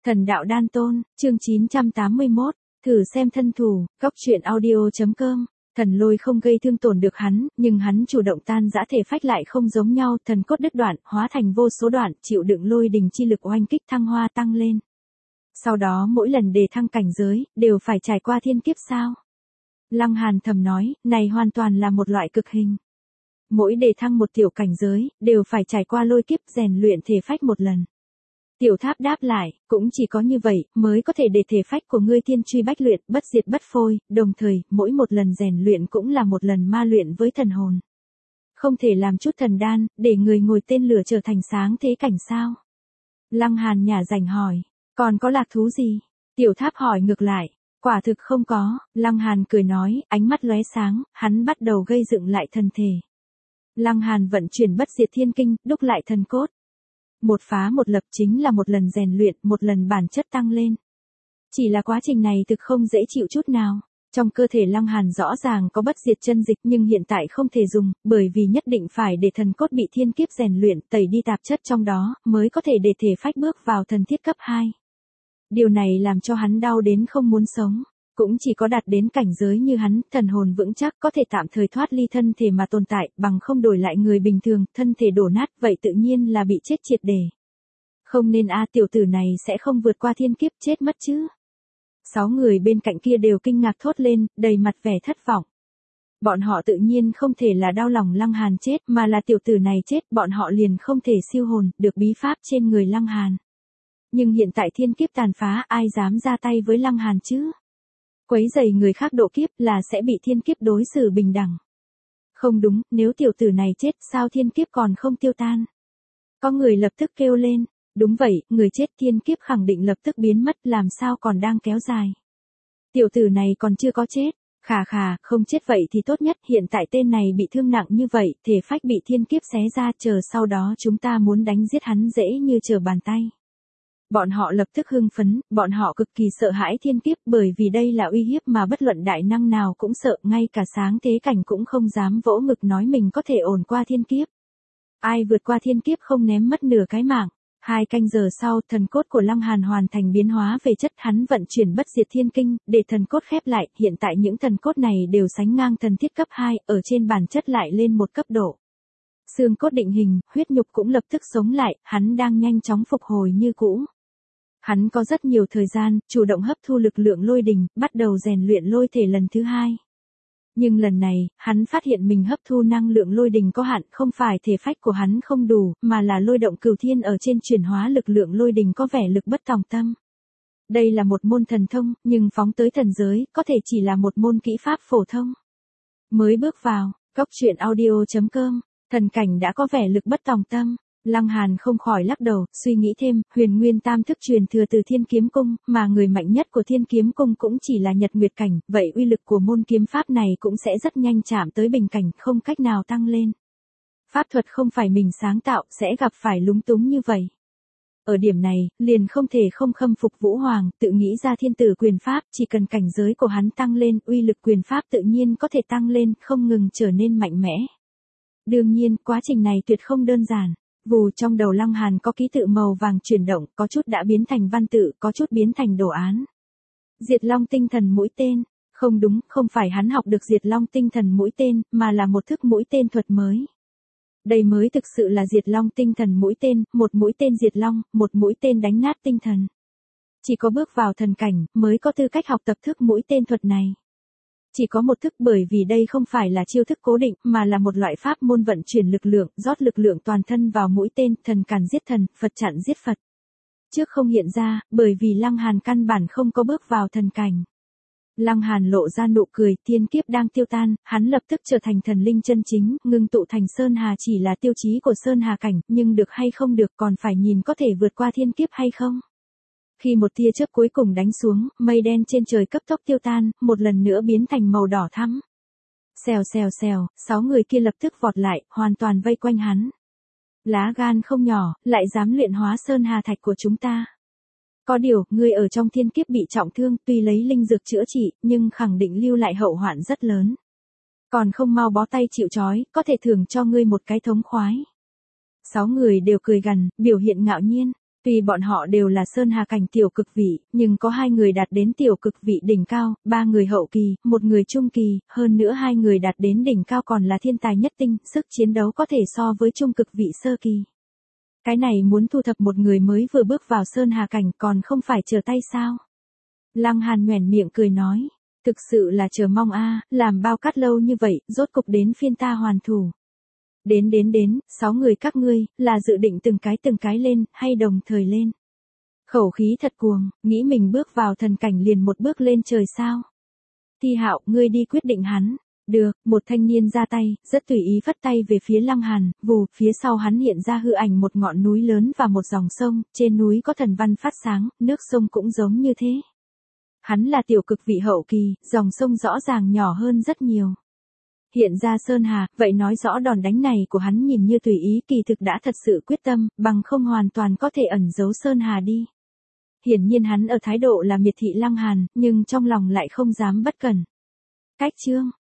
Thần đạo đan tôn, chương 981, thử xem thân thủ, góc truyện audio.com. Thần lôi không gây thương tổn được hắn, nhưng hắn chủ động tan rã thể phách lại không giống nhau, thần cốt đứt đoạn, hóa thành vô số đoạn, chịu đựng lôi đình chi lực oanh kích thăng hoa tăng lên. Sau đó mỗi lần đề thăng cảnh giới, đều phải trải qua thiên kiếp sao? Lăng Hàn thầm nói, này hoàn toàn là một loại cực hình. Mỗi đề thăng một tiểu cảnh giới, đều phải trải qua lôi kiếp rèn luyện thể phách một lần. Tiểu Tháp đáp lại, cũng chỉ có như vậy, mới có thể để thể phách của ngươi thiên truy bách luyện, bất diệt bất phôi, đồng thời, mỗi một lần rèn luyện cũng là một lần ma luyện với thần hồn. Không thể làm chút thần đan, để người ngồi tên lửa trở thành sáng thế cảnh sao? Lăng Hàn nhả rảnh hỏi, còn có lạc thú gì? Tiểu Tháp hỏi ngược lại, quả thực không có, Lăng Hàn cười nói, ánh mắt lóe sáng, hắn bắt đầu gây dựng lại thân thể. Lăng Hàn vận chuyển bất diệt thiên kinh, đúc lại thần cốt. Một phá một lập chính là một lần rèn luyện, một lần bản chất tăng lên. Chỉ là quá trình này thực không dễ chịu chút nào. Trong cơ thể Lăng Hàn rõ ràng có bất diệt chân dịch nhưng hiện tại không thể dùng, bởi vì nhất định phải để thần cốt bị thiên kiếp rèn luyện, tẩy đi tạp chất trong đó, mới có thể để thể phách bước vào thần thiết cấp 2. Điều này làm cho hắn đau đến không muốn sống. Cũng chỉ có đạt đến cảnh giới như hắn, thần hồn vững chắc có thể tạm thời thoát ly thân thể mà tồn tại, bằng không đổi lại người bình thường, thân thể đổ nát, vậy tự nhiên là bị chết triệt để. Không nên tiểu tử này sẽ không vượt qua thiên kiếp chết mất chứ. 6 người bên cạnh kia đều kinh ngạc thốt lên, đầy mặt vẻ thất vọng. Bọn họ tự nhiên không thể là đau lòng Lăng Hàn chết, mà là tiểu tử này chết, bọn họ liền không thể siêu hồn, được bí pháp trên người Lăng Hàn. Nhưng hiện tại thiên kiếp tàn phá, ai dám ra tay với Lăng Hàn chứ? Quấy rầy người khác độ kiếp là sẽ bị thiên kiếp đối xử bình đẳng. Không đúng, nếu tiểu tử này chết sao thiên kiếp còn không tiêu tan? Có người lập tức kêu lên, đúng vậy, người chết thiên kiếp khẳng định lập tức biến mất, làm sao còn đang kéo dài. Tiểu tử này còn chưa có chết, khà, không chết vậy thì tốt nhất, hiện tại tên này bị thương nặng như vậy, thể phách bị thiên kiếp xé ra, chờ sau đó chúng ta muốn đánh giết hắn dễ như trở bàn tay. Bọn họ lập tức hưng phấn, bọn họ cực kỳ sợ hãi thiên kiếp bởi vì đây là uy hiếp mà bất luận đại năng nào cũng sợ, ngay cả sáng thế cảnh cũng không dám vỗ ngực nói mình có thể ổn qua thiên kiếp. Ai vượt qua thiên kiếp không ném mất nửa cái mạng. 2 canh giờ sau, thần cốt của Lăng Hàn hoàn thành biến hóa về chất, hắn vận chuyển bất diệt thiên kinh, để thần cốt khép lại, hiện tại những thần cốt này đều sánh ngang thần thiết cấp 2, ở trên bản chất lại lên một cấp độ. Xương cốt định hình, huyết nhục cũng lập tức sống lại, hắn đang nhanh chóng phục hồi như cũ. Hắn có rất nhiều thời gian, chủ động hấp thu lực lượng lôi đình, bắt đầu rèn luyện lôi thể lần thứ 2. Nhưng lần này, hắn phát hiện mình hấp thu năng lượng lôi đình có hạn, không phải thể phách của hắn không đủ, mà là lôi động cửu thiên ở trên chuyển hóa lực lượng lôi đình có vẻ lực bất tòng tâm. Đây là một môn thần thông, nhưng phóng tới thần giới, có thể chỉ là một môn kỹ pháp phổ thông. Mới bước vào, góc truyện audio.com, thần cảnh đã có vẻ lực bất tòng tâm. Lăng Hàn không khỏi lắc đầu, suy nghĩ thêm, huyền nguyên tam thức truyền thừa từ thiên kiếm cung, mà người mạnh nhất của thiên kiếm cung cũng chỉ là nhật nguyệt cảnh, vậy uy lực của môn kiếm pháp này cũng sẽ rất nhanh chạm tới bình cảnh, không cách nào tăng lên. Pháp thuật không phải mình sáng tạo, sẽ gặp phải lúng túng như vậy. Ở điểm này, liền không thể không khâm phục Vũ Hoàng, tự nghĩ ra thiên tử quyền pháp, chỉ cần cảnh giới của hắn tăng lên, uy lực quyền pháp tự nhiên có thể tăng lên, không ngừng trở nên mạnh mẽ. Đương nhiên, quá trình này tuyệt không đơn giản. Vù trong đầu Lăng Hàn có ký tự màu vàng chuyển động, có chút đã biến thành văn tự, có chút biến thành đồ án. Diệt Long tinh thần mũi tên, không đúng, không phải hắn học được Diệt Long tinh thần mũi tên, mà là một thức mũi tên thuật mới. Đây mới thực sự là Diệt Long tinh thần mũi tên, một mũi tên diệt long, một mũi tên đánh nát tinh thần. Chỉ có bước vào thần cảnh, mới có tư cách học tập thức mũi tên thuật này. Chỉ có một thức bởi vì đây không phải là chiêu thức cố định, mà là một loại pháp môn vận chuyển lực lượng, rót lực lượng toàn thân vào mũi tên, thần càn giết thần, Phật chặn giết Phật. Trước không hiện ra, bởi vì Lăng Hàn căn bản không có bước vào thần cảnh. Lăng Hàn lộ ra nụ cười, thiên kiếp đang tiêu tan, hắn lập tức trở thành thần linh chân chính, ngưng tụ thành Sơn Hà chỉ là tiêu chí của Sơn Hà cảnh, nhưng được hay không được còn phải nhìn có thể vượt qua thiên kiếp hay không. Khi một tia chớp cuối cùng đánh xuống, mây đen trên trời cấp tốc tiêu tan, một lần nữa biến thành màu đỏ thắm. Xèo, 6 người kia lập tức vọt lại, hoàn toàn vây quanh hắn. Lá gan không nhỏ, lại dám luyện hóa Sơn Hà thạch của chúng ta. Có điều, ngươi ở trong thiên kiếp bị trọng thương, tuy lấy linh dược chữa trị, nhưng khẳng định lưu lại hậu hoạn rất lớn. Còn không mau bó tay chịu trói, có thể thưởng cho ngươi một cái thống khoái. 6 người đều cười gằn, biểu hiện ngạo nhiên. Tuy bọn họ đều là Sơn Hà cảnh tiểu cực vị, nhưng có 2 người đạt đến tiểu cực vị đỉnh cao, 3 người hậu kỳ, 1 người trung kỳ, hơn nữa 2 người đạt đến đỉnh cao còn là thiên tài nhất tinh, sức chiến đấu có thể so với trung cực vị sơ kỳ. Cái này muốn thu thập một người mới vừa bước vào Sơn Hà cảnh còn không phải chờ tay sao? Lăng Hàn nhoẻn miệng cười nói, thực sự là chờ mong a, làm bao cát lâu như vậy, rốt cục đến phiên ta hoàn thủ. Đến, 6 người các ngươi, là dự định từng cái lên, hay đồng thời lên? Khẩu khí thật cuồng, nghĩ mình bước vào thần cảnh liền một bước lên trời sao? Thi Hạo, ngươi đi quyết định hắn. Được, một thanh niên ra tay, rất tùy ý phất tay về phía Lăng Hàn, vù, phía sau hắn hiện ra hư ảnh một ngọn núi lớn và một dòng sông, trên núi có thần văn phát sáng, nước sông cũng giống như thế. Hắn là tiểu cực vị hậu kỳ, dòng sông rõ ràng nhỏ hơn rất nhiều. Hiện ra Sơn Hà, vậy nói rõ đòn đánh này của hắn nhìn như tùy ý kỳ thực đã thật sự quyết tâm, bằng không hoàn toàn có thể ẩn giấu Sơn Hà đi. Hiển nhiên hắn ở thái độ là miệt thị Lăng Hàn, nhưng trong lòng lại không dám bất cẩn. Cách chương